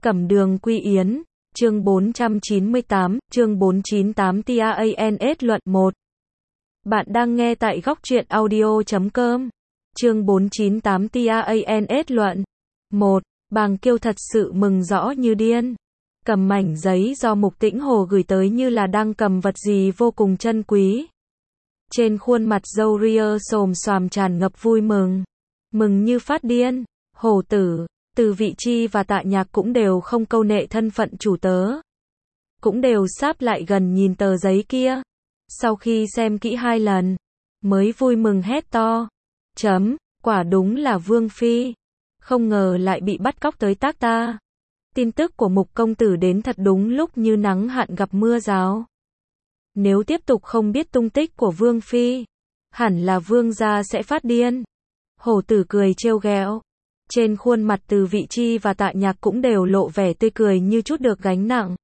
Cẩm Đường Quy Yến, chương 498 TANS luận 1. Bạn đang nghe tại góc truyện audio.com. Chương 498 TANS luận 1. Bàng Kiêu thật sự mừng rõ như điên. Cầm mảnh giấy do Mục Tĩnh Hồ gửi tới như là đang cầm vật gì vô cùng chân quý. Trên khuôn mặt râu ria xồm xoàm tràn ngập vui mừng. Mừng như phát điên. Hồ Tử, Từ Vị Chi và Tạ Nhạc cũng đều không câu nệ thân phận chủ tớ. Cũng đều sáp lại gần nhìn tờ giấy kia. Sau khi xem kỹ 2 lần, mới vui mừng hét to. Quả đúng là Vương Phi. Không ngờ lại bị bắt cóc tới tác ta. Tin tức của Mục công tử đến thật đúng lúc như nắng hạn gặp mưa rào. Nếu tiếp tục không biết tung tích của Vương Phi, hẳn là Vương gia sẽ phát điên. Hổ Tử cười trêu ghẹo. Trên khuôn mặt Từ Vị Chi và Tạ Nhạc cũng đều lộ vẻ tươi cười như chút được gánh nặng.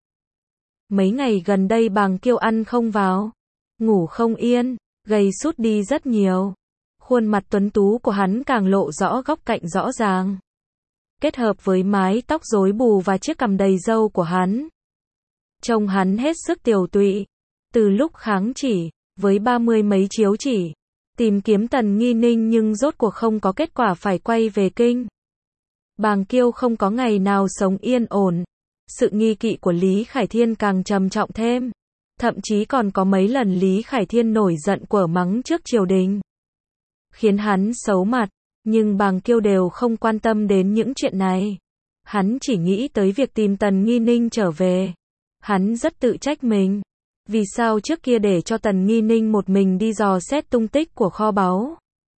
Mấy ngày gần đây Bàng Kiêu ăn không vào, ngủ không yên, gầy sút đi rất nhiều. Khuôn mặt tuấn tú của hắn càng lộ rõ góc cạnh rõ ràng. Kết hợp với mái tóc rối bù và chiếc cằm đầy râu của hắn, trông hắn hết sức tiều tụy. Từ lúc kháng chỉ, với 30 mấy chiếu chỉ, tìm kiếm Tần Nghi Ninh nhưng rốt cuộc không có kết quả phải quay về kinh. Bàng Kiêu không có ngày nào sống yên ổn. Sự nghi kỵ của Lý Khải Thiên càng trầm trọng thêm. Thậm chí còn có mấy lần Lý Khải Thiên nổi giận quở mắng trước triều đình, khiến hắn xấu mặt. Nhưng Bàng Kiêu đều không quan tâm đến những chuyện này. Hắn chỉ nghĩ tới việc tìm Tần Nghi Ninh trở về. Hắn rất tự trách mình. Vì sao trước kia để cho Tần Nghi Ninh một mình đi dò xét tung tích của kho báu?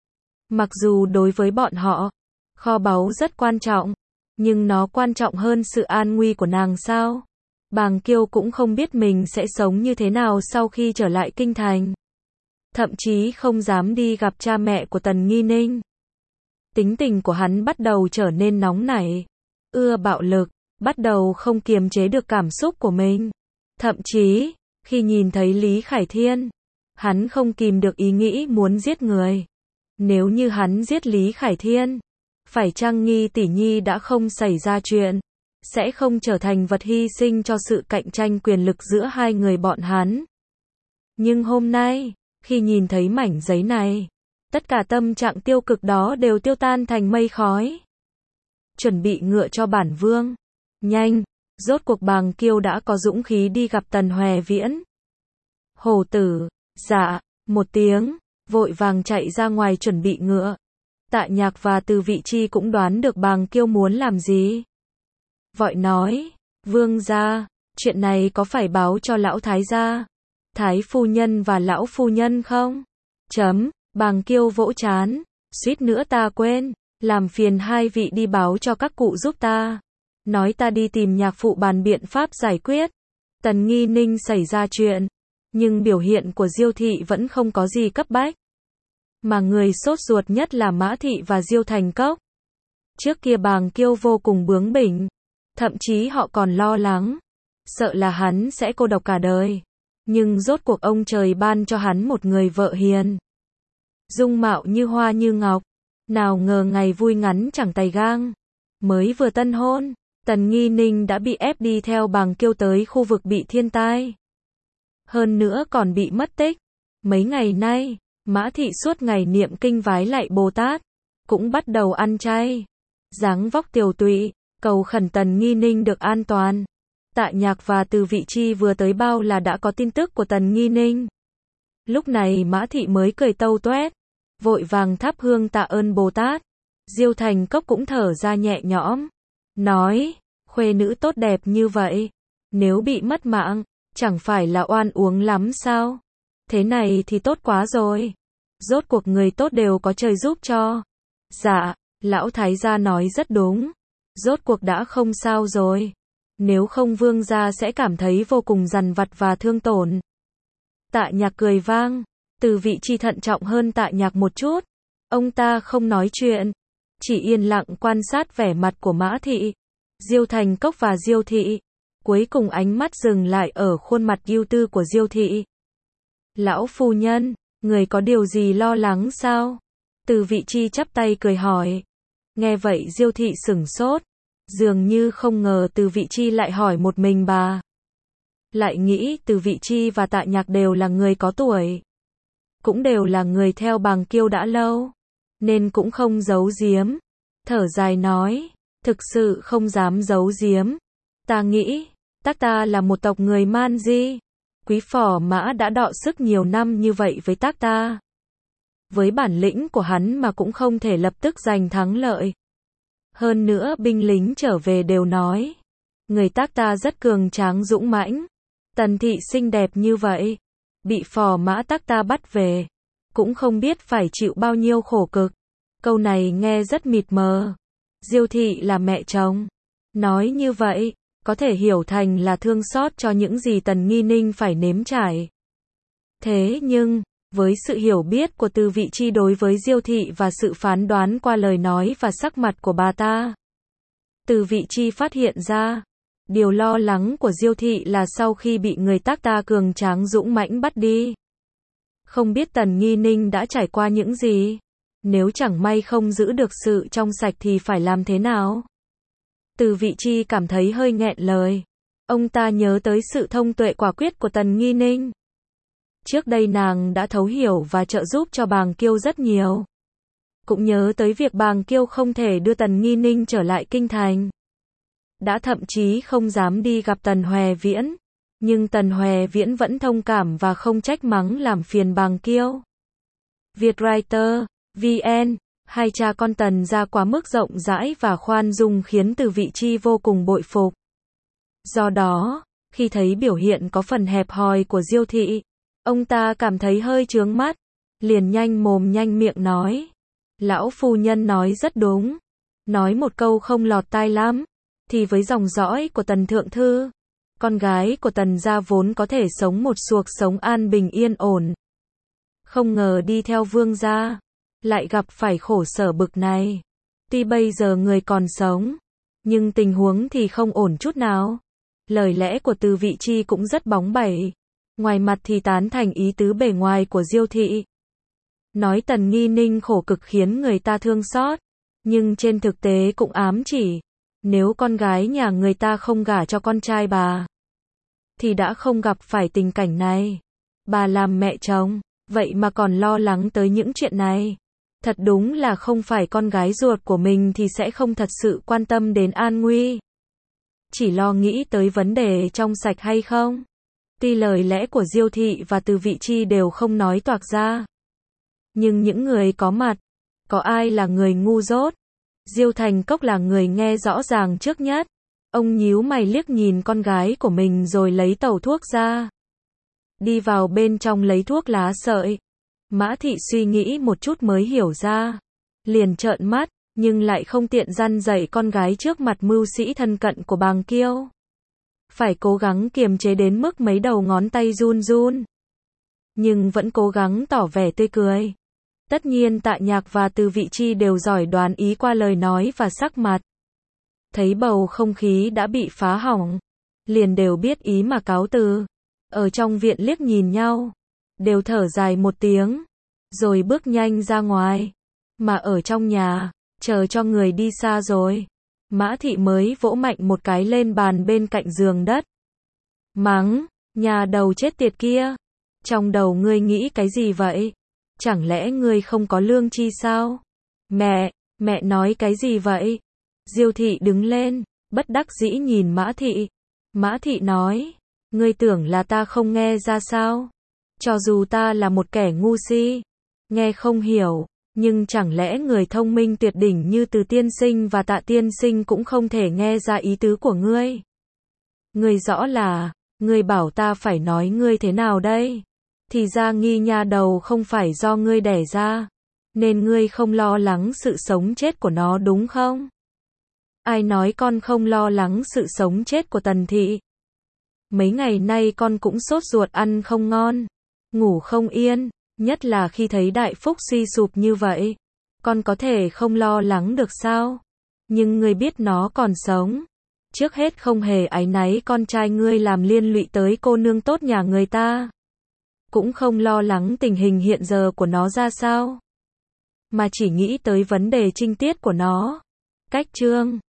Mặc dù đối với bọn họ, kho báu rất quan trọng, nhưng nó quan trọng hơn sự an nguy của nàng sao? Bàng Kiêu cũng không biết mình sẽ sống như thế nào sau khi trở lại kinh thành. Thậm chí không dám đi gặp cha mẹ của Tần Nghi Ninh. Tính tình của hắn bắt đầu trở nên nóng nảy, ưa bạo lực, bắt đầu không kiềm chế được cảm xúc của mình. Thậm chí, khi nhìn thấy Lý Khải Thiên, hắn không kìm được ý nghĩ muốn giết người. Nếu như hắn giết Lý Khải Thiên, phải chăng Nghi tỷ nhi đã không xảy ra chuyện, sẽ không trở thành vật hy sinh cho sự cạnh tranh quyền lực giữa hai người bọn hắn. Nhưng hôm nay, khi nhìn thấy mảnh giấy này, tất cả tâm trạng tiêu cực đó đều tiêu tan thành mây khói. Chuẩn bị ngựa cho bản vương. Nhanh, rốt cuộc Bàng Kiêu đã có dũng khí đi gặp Tần Hoè Viễn. Hồ Tử, dạ, một tiếng, vội vàng chạy ra ngoài chuẩn bị ngựa. Tạ Nhạc và Từ Vị Chi cũng đoán được Bàng Kiêu muốn làm gì. Vội nói, vương gia, chuyện này có phải báo cho lão thái gia, thái phu nhân và lão phu nhân không? Bàng Kiêu vỗ trán, suýt nữa ta quên, làm phiền hai vị đi báo cho các cụ giúp ta. Nói ta đi tìm nhạc phụ bàn biện pháp giải quyết. Tần Nghi Ninh xảy ra chuyện, nhưng biểu hiện của Diêu thị vẫn không có gì cấp bách. Mà người sốt ruột nhất là Mã thị và Diêu Thành Cốc. Trước kia Bàng Kiêu vô cùng bướng bỉnh, thậm chí họ còn lo lắng, sợ là hắn sẽ cô độc cả đời. Nhưng rốt cuộc ông trời ban cho hắn một người vợ hiền, dung mạo như hoa như ngọc. Nào ngờ ngày vui ngắn chẳng tay gang. Mới vừa tân hôn, Tần Nghi Ninh đã bị ép đi theo Bàng Kiêu tới khu vực bị thiên tai. Hơn nữa còn bị mất tích. Mấy ngày nay, Mã thị suốt ngày niệm kinh vái lạy Bồ Tát, cũng bắt đầu ăn chay. Dáng vóc tiều tụy, cầu khẩn Tần Nghi Ninh được an toàn. Tạ Nhạc và Từ Vị Chi vừa tới bao là đã có tin tức của Tần Nghi Ninh. Lúc này Mã thị mới cười tâu toét, vội vàng thắp hương tạ ơn Bồ Tát. Diêu Thành Cốc cũng thở ra nhẹ nhõm, nói, khuê nữ tốt đẹp như vậy, nếu bị mất mạng, chẳng phải là oan uống lắm sao? Thế này thì tốt quá rồi. Rốt cuộc người tốt đều có trời giúp cho. Dạ, lão thái gia nói rất đúng. Rốt cuộc đã không sao rồi. Nếu không vương gia sẽ cảm thấy vô cùng dằn vặt và thương tổn. Tạ Nhạc cười vang. Từ Vị Chi thận trọng hơn Tạ Nhạc một chút. Ông ta không nói chuyện, chỉ yên lặng quan sát vẻ mặt của Mã thị, Diêu Thành Cốc và Diêu thị. Cuối cùng ánh mắt dừng lại ở khuôn mặt ưu tư của Diêu thị. Lão phu nhân, người có điều gì lo lắng sao? Từ Vị Chi chắp tay cười hỏi. Nghe vậy Diêu thị sửng sốt. Dường như không ngờ Từ Vị Chi lại hỏi một mình bà. Lại nghĩ Từ Vị Chi và Tạ Nhạc đều là người có tuổi. Cũng đều là người theo Bàng Kiêu đã lâu. Nên cũng không giấu giếm. Thở dài nói, thực sự không dám giấu giếm. Ta nghĩ, tác ta là một tộc người Man Di. Quý Phò Mã đã đọ sức nhiều năm như vậy với tác ta. Với bản lĩnh của hắn mà cũng không thể lập tức giành thắng lợi. Hơn nữa binh lính trở về đều nói, người tác ta rất cường tráng dũng mãnh. Tần thị xinh đẹp như vậy, bị Phò Mã tác ta bắt về, cũng không biết phải chịu bao nhiêu khổ cực. Câu này nghe rất mịt mờ. Diêu thị là mẹ chồng. Nói như vậy, có thể hiểu thành là thương xót cho những gì Tần Nghi Ninh phải nếm trải. Thế nhưng, với sự hiểu biết của Từ Vị Chi đối với Diêu thị và sự phán đoán qua lời nói và sắc mặt của bà ta, Từ Vị Chi phát hiện ra, điều lo lắng của Diêu thị là sau khi bị người tác ta cường tráng dũng mãnh bắt đi. Không biết Tần Nghi Ninh đã trải qua những gì? Nếu chẳng may không giữ được sự trong sạch thì phải làm thế nào? Từ Vị Chi cảm thấy hơi nghẹn lời. Ông ta nhớ tới sự thông tuệ quả quyết của Tần Nghi Ninh. Trước đây nàng đã thấu hiểu và trợ giúp cho Bàng Kiêu rất nhiều. Cũng nhớ tới việc Bàng Kiêu không thể đưa Tần Nghi Ninh trở lại kinh thành. Đã thậm chí không dám đi gặp Tần Hòe Viễn. Nhưng Tần Hòe Viễn vẫn thông cảm và không trách mắng làm phiền Bàng Kiêu. Vietwriter, VN, hai cha con Tần ra quá mức rộng rãi và khoan dung khiến Từ Vị Chi vô cùng bội phục. Do đó, khi thấy biểu hiện có phần hẹp hòi của Diêu thị, ông ta cảm thấy hơi chướng mắt, liền nhanh mồm nhanh miệng nói. Lão phu nhân nói rất đúng. Nói một câu không lọt tai lắm, thì với dòng dõi của Tần Thượng Thư, con gái của Tần gia vốn có thể sống một cuộc sống an bình yên ổn. Không ngờ đi theo vương gia, lại gặp phải khổ sở bực này. Tuy bây giờ người còn sống, nhưng tình huống thì không ổn chút nào. Lời lẽ của Từ Vị Chi cũng rất bóng bẩy. Ngoài mặt thì tán thành ý tứ bề ngoài của Diêu thị. Nói Tần Nghi Ninh khổ cực khiến người ta thương xót. Nhưng trên thực tế cũng ám chỉ, nếu con gái nhà người ta không gả cho con trai bà, thì đã không gặp phải tình cảnh này. Bà làm mẹ chồng, vậy mà còn lo lắng tới những chuyện này. Thật đúng là không phải con gái ruột của mình thì sẽ không thật sự quan tâm đến an nguy. Chỉ lo nghĩ tới vấn đề trong sạch hay không. Tuy lời lẽ của Diêu thị và Từ Vị Chi đều không nói toạc ra. Nhưng những người có mặt, có ai là người ngu dốt? Diêu Thành Cốc là người nghe rõ ràng trước nhất. Ông nhíu mày liếc nhìn con gái của mình rồi lấy tẩu thuốc ra. Đi vào bên trong lấy thuốc lá sợi. Mã Thị suy nghĩ một chút mới hiểu ra. Liền trợn mắt, nhưng lại không tiện răn dạy con gái trước mặt mưu sĩ thân cận của Bàng Kiêu. Phải cố gắng kiềm chế đến mức mấy đầu ngón tay run run. Nhưng vẫn cố gắng tỏ vẻ tươi cười. Tất nhiên Tạ Nhạc và Từ Vị Chi đều giỏi đoán ý qua lời nói và sắc mặt. Thấy bầu không khí đã bị phá hỏng, liền đều biết ý mà cáo từ. Ở trong viện liếc nhìn nhau, đều thở dài một tiếng, rồi bước nhanh ra ngoài. Mà ở trong nhà, chờ cho người đi xa rồi, Mã Thị mới vỗ mạnh một cái lên bàn bên cạnh giường đất. Mắng, nhà đầu chết tiệt kia, trong đầu ngươi nghĩ cái gì vậy? Chẳng lẽ ngươi không có lương chi sao? Mẹ nói cái gì vậy? Diêu thị đứng lên, bất đắc dĩ nhìn Mã Thị. Mã Thị nói, ngươi tưởng là ta không nghe ra sao? Cho dù ta là một kẻ ngu si, nghe không hiểu, nhưng chẳng lẽ người thông minh tuyệt đỉnh như Từ tiên sinh và Tạ tiên sinh cũng không thể nghe ra ý tứ của ngươi? Ngươi rõ là, ngươi bảo ta phải nói ngươi thế nào đây? Thì ra Nghi nha đầu không phải do ngươi đẻ ra, nên ngươi không lo lắng sự sống chết của nó đúng không? Ai nói con không lo lắng sự sống chết của Tần thị? Mấy ngày nay con cũng sốt ruột ăn không ngon, ngủ không yên, nhất là khi thấy Đại Phúc suy sụp như vậy. Con có thể không lo lắng được sao? Nhưng ngươi biết nó còn sống. Trước hết không hề áy náy con trai ngươi làm liên lụy tới cô nương tốt nhà người ta. Cũng không lo lắng tình hình hiện giờ của nó ra sao. Mà chỉ nghĩ tới vấn đề trinh tiết của nó. Cách chương